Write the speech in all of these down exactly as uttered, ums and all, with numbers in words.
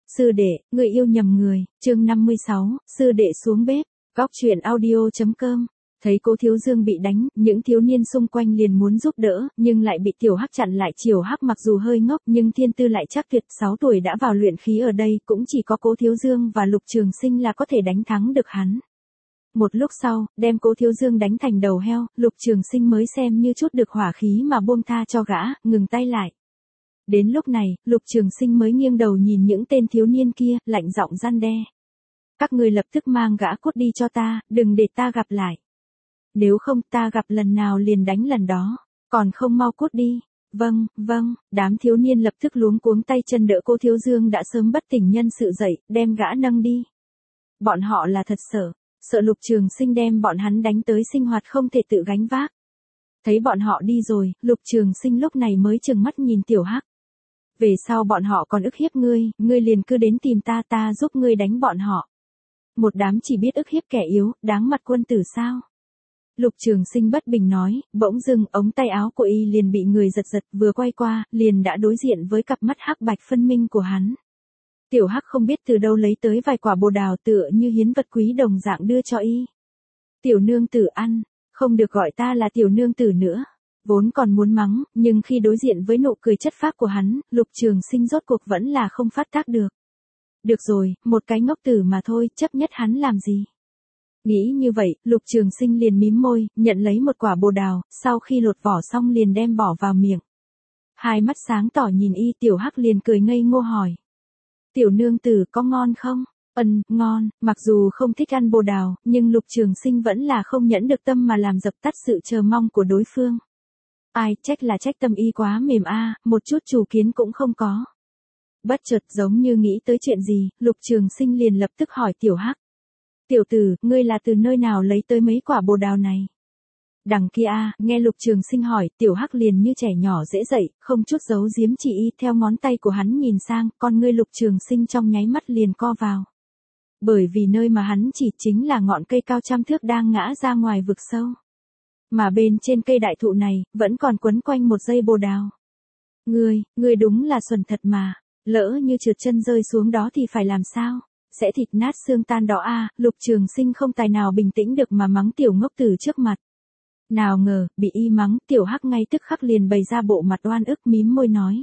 Sư đệ, người yêu nhầm người, chương năm mươi sáu, sư đệ xuống bếp, góc truyện audio.com. Thấy Cố Thiếu Dương bị đánh, những thiếu niên xung quanh liền muốn giúp đỡ, nhưng lại bị Tiểu Hắc chặn lại. Tiểu Hắc mặc dù hơi ngốc nhưng thiên tư lại chắc tuyệt, sáu tuổi đã vào luyện khí, ở đây cũng chỉ có Cố Thiếu Dương và Lục Trường Sinh là có thể đánh thắng được hắn. Một lúc sau, đem Cố Thiếu Dương đánh thành đầu heo, Lục Trường Sinh mới xem như chút được hỏa khí mà buông tha cho gã, ngừng tay lại. Đến lúc này, Lục Trường Sinh mới nghiêng đầu nhìn những tên thiếu niên kia, lạnh giọng răn đe. Các ngươi lập tức mang gã cút đi cho ta, đừng để ta gặp lại. Nếu không ta gặp lần nào liền đánh lần đó, còn không mau cút đi. Vâng, vâng, đám thiếu niên lập tức luống cuống tay chân đỡ Cố Thiếu Dương đã sớm bất tỉnh nhân sự dậy, đem gã nâng đi. Bọn họ là thật sợ, sợ Lục Trường Sinh đem bọn hắn đánh tới sinh hoạt không thể tự gánh vác. Thấy bọn họ đi rồi, Lục Trường Sinh lúc này mới trừng mắt nhìn Tiểu Hắc. Về sau bọn họ còn ức hiếp ngươi, ngươi liền cứ đến tìm ta, ta giúp ngươi đánh bọn họ. Một đám chỉ biết ức hiếp kẻ yếu, đáng mặt quân tử sao? Lục Trường Sinh bất bình nói, bỗng dưng ống tay áo của y liền bị người giật giật, vừa quay qua, liền đã đối diện với cặp mắt hắc bạch phân minh của hắn. Tiểu Hắc không biết từ đâu lấy tới vài quả bồ đào tựa như hiến vật quý đồng dạng đưa cho y. Tiểu nương tử ăn, không được gọi ta là tiểu nương tử nữa. Vốn còn muốn mắng, nhưng khi đối diện với nụ cười chất phác của hắn, Lục Trường Sinh rốt cuộc vẫn là không phát tác được. Được rồi, một cái ngốc tử mà thôi, chấp nhất hắn làm gì? Nghĩ như vậy, Lục Trường Sinh liền mím môi, nhận lấy một quả bồ đào, sau khi lột vỏ xong liền đem bỏ vào miệng. Hai mắt sáng tỏ nhìn y, Tiểu Hắc liền cười ngây ngô hỏi. Tiểu nương tử có ngon không? Ừm, ngon, mặc dù không thích ăn bồ đào, nhưng Lục Trường Sinh vẫn là không nhẫn được tâm mà làm dập tắt sự chờ mong của đối phương. Ai, trách là trách tâm y quá mềm a, một chút chủ kiến cũng không có. Bất chợt giống như nghĩ tới chuyện gì, Lục Trường Sinh liền lập tức hỏi Tiểu Hắc. Tiểu tử, ngươi là từ nơi nào lấy tới mấy quả bồ đào này? Đằng kia a, nghe Lục Trường Sinh hỏi, Tiểu Hắc liền như trẻ nhỏ dễ dậy, không chút giấu giếm chỉ y theo ngón tay của hắn nhìn sang, con ngươi Lục Trường Sinh trong nháy mắt liền co vào. Bởi vì nơi mà hắn chỉ chính là ngọn cây cao trăm thước đang ngã ra ngoài vực sâu. Mà bên trên cây đại thụ này, vẫn còn quấn quanh một dây bồ đào. Ngươi, ngươi đúng là xuẩn thật mà, lỡ như trượt chân rơi xuống đó thì phải làm sao? Sẽ thịt nát xương tan đó a, Lục Trường Sinh không tài nào bình tĩnh được mà mắng tiểu ngốc từ trước mặt. Nào ngờ, bị y mắng, Tiểu Hắc ngay tức khắc liền bày ra bộ mặt oan ức mím môi nói.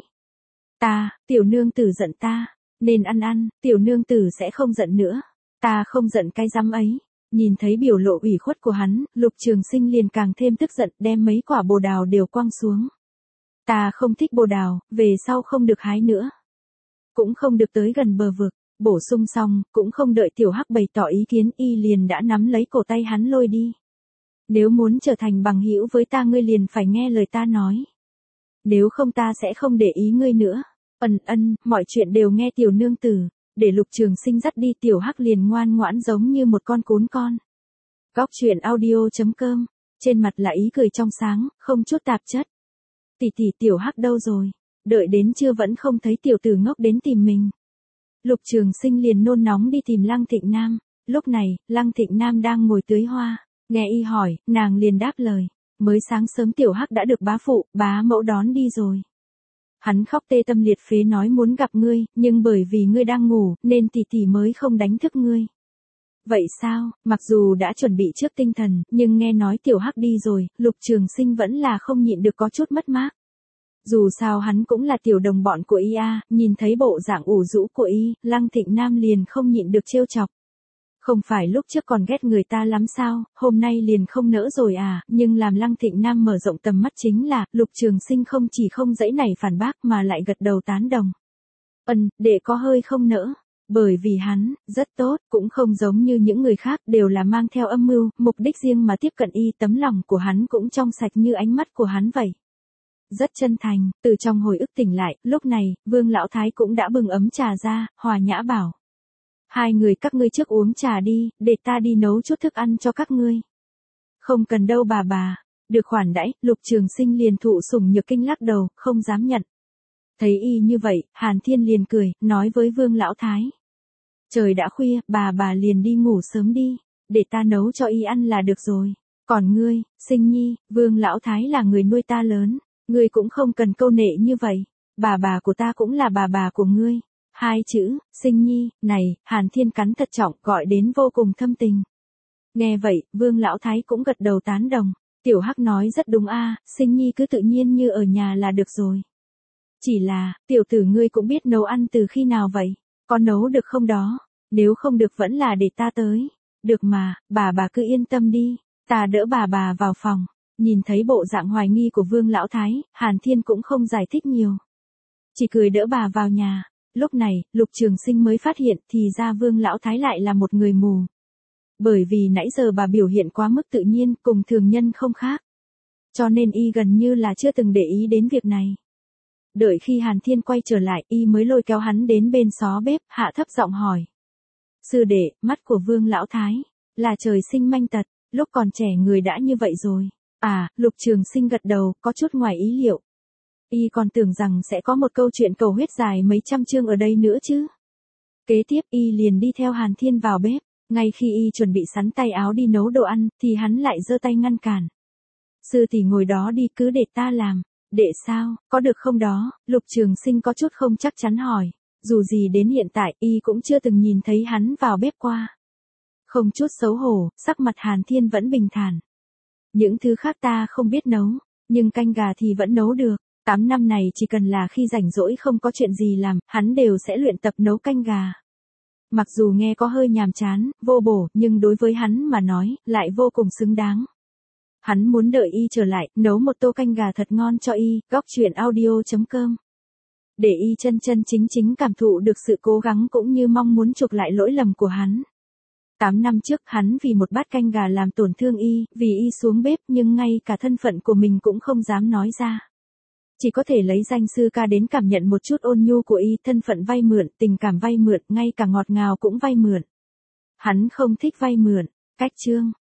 Ta, tiểu nương tử giận ta, nên ăn ăn, tiểu nương tử sẽ không giận nữa. Ta không giận cái dám ấy. Nhìn thấy biểu lộ ủy khuất của hắn, Lục Trường Sinh liền càng thêm tức giận, đem mấy quả bồ đào đều quăng xuống. Ta không thích bồ đào, về sau không được hái nữa. Cũng không được tới gần bờ vực. Bổ sung xong, cũng không đợi Tiểu Hắc bày tỏ ý kiến, y liền đã nắm lấy cổ tay hắn lôi đi. Nếu muốn trở thành bằng hữu với ta, ngươi liền phải nghe lời ta nói. Nếu không ta sẽ không để ý ngươi nữa. Ân ân, mọi chuyện đều nghe tiểu nương tử. Để Lục Trường Sinh dắt đi, Tiểu Hắc liền ngoan ngoãn giống như một con cún con. Góc truyện audio.com. Trên mặt là ý cười trong sáng, không chút tạp chất. Tỷ tỷ, Tiểu Hắc đâu rồi? Đợi đến trưa vẫn không thấy tiểu tử ngốc đến tìm mình. Lục Trường Sinh liền nôn nóng đi tìm Lăng Thịnh Nam. Lúc này, Lăng Thịnh Nam đang ngồi tưới hoa. Nghe y hỏi, nàng liền đáp lời. Mới sáng sớm Tiểu Hắc đã được bá phụ, bá mẫu đón đi rồi. Hắn khóc tê tâm liệt phế nói muốn gặp ngươi, nhưng bởi vì ngươi đang ngủ, nên tỷ tỷ mới không đánh thức ngươi. Vậy sao, mặc dù đã chuẩn bị trước tinh thần, nhưng nghe nói Tiểu Hắc đi rồi, Lục Trường Sinh vẫn là không nhịn được có chút mất mát. Dù sao hắn cũng là tiểu đồng bọn của y a, nhìn thấy bộ dạng ủ rũ của y, Lăng Thịnh Nam liền không nhịn được trêu chọc. Không phải lúc trước còn ghét người ta lắm sao, hôm nay liền không nỡ rồi à, nhưng làm Lăng Thịnh Nam mở rộng tầm mắt chính là, Lục Trường Sinh không chỉ không dãy nảy phản bác mà lại gật đầu tán đồng. Ừm, đệ có hơi không nỡ, bởi vì hắn, rất tốt, cũng không giống như những người khác đều là mang theo âm mưu, mục đích riêng mà tiếp cận y, tấm lòng của hắn cũng trong sạch như ánh mắt của hắn vậy. Rất chân thành, từ trong hồi ức tỉnh lại, lúc này, Vương Lão Thái cũng đã bưng ấm trà ra, hòa nhã bảo. Hai người các ngươi trước uống trà đi, để ta đi nấu chút thức ăn cho các ngươi. Không cần đâu bà bà, được khoản đãi, Lục Trường Sinh liền thụ sủng nhược kinh lắc đầu, không dám nhận. Thấy y như vậy, Hàn Thiên liền cười, nói với Vương Lão Thái. Trời đã khuya, bà bà liền đi ngủ sớm đi, để ta nấu cho y ăn là được rồi. Còn ngươi, Sinh Nhi, Vương Lão Thái là người nuôi ta lớn. Ngươi cũng không cần câu nệ như vậy, bà bà của ta cũng là bà bà của ngươi. Hai chữ, sinh nhi, này, Hàn Thiên cắn thật trọng, gọi đến vô cùng thâm tình. Nghe vậy, Vương Lão Thái cũng gật đầu tán đồng. Tiểu Hắc nói rất đúng a, sinh nhi cứ tự nhiên như ở nhà là được rồi. Chỉ là, tiểu tử ngươi cũng biết nấu ăn từ khi nào vậy? Có nấu được không đó? Nếu không được vẫn là để ta tới. Được mà, bà bà cứ yên tâm đi, ta đỡ bà bà vào phòng. Nhìn thấy bộ dạng hoài nghi của Vương Lão Thái, Hàn Thiên cũng không giải thích nhiều. Chỉ cười đỡ bà vào nhà. Lúc này, Lục Trường Sinh mới phát hiện thì ra Vương Lão Thái lại là một người mù. Bởi vì nãy giờ bà biểu hiện quá mức tự nhiên, cùng thường nhân không khác. Cho nên y gần như là chưa từng để ý đến việc này. Đợi khi Hàn Thiên quay trở lại, y mới lôi kéo hắn đến bên xó bếp, hạ thấp giọng hỏi. Sư đệ, mắt của Vương Lão Thái, là trời sinh manh tật, lúc còn trẻ người đã như vậy rồi. À, Lục Trường Sinh gật đầu, có chút ngoài ý liệu. Y còn tưởng rằng sẽ có một câu chuyện cầu huyết dài mấy trăm chương ở đây nữa chứ. Kế tiếp y liền đi theo Hàn Thiên vào bếp, ngay khi y chuẩn bị sắn tay áo đi nấu đồ ăn, thì hắn lại giơ tay ngăn cản. Sư tỷ ngồi đó đi, cứ để ta làm. Đệ sao, có được không đó? Lục Trường Sinh có chút không chắc chắn hỏi. Dù gì đến hiện tại y cũng chưa từng nhìn thấy hắn vào bếp qua. Không chút xấu hổ, sắc mặt Hàn Thiên vẫn bình thản. Những thứ khác ta không biết nấu, nhưng canh gà thì vẫn nấu được. Tám năm này chỉ cần là khi rảnh rỗi không có chuyện gì làm, hắn đều sẽ luyện tập nấu canh gà. Mặc dù nghe có hơi nhàm chán, vô bổ, nhưng đối với hắn mà nói, lại vô cùng xứng đáng. Hắn muốn đợi y trở lại, nấu một tô canh gà thật ngon cho y, góc truyện audio chấm com. Để y chân chân chính chính cảm thụ được sự cố gắng cũng như mong muốn chuộc lại lỗi lầm của hắn. Tám năm trước hắn vì một bát canh gà làm tổn thương y, vì y xuống bếp nhưng ngay cả thân phận của mình cũng không dám nói ra. Chỉ có thể lấy danh sư ca đến cảm nhận một chút ôn nhu của y, thân phận vay mượn, tình cảm vay mượn, ngay cả ngọt ngào cũng vay mượn. Hắn không thích vay mượn. Cách chương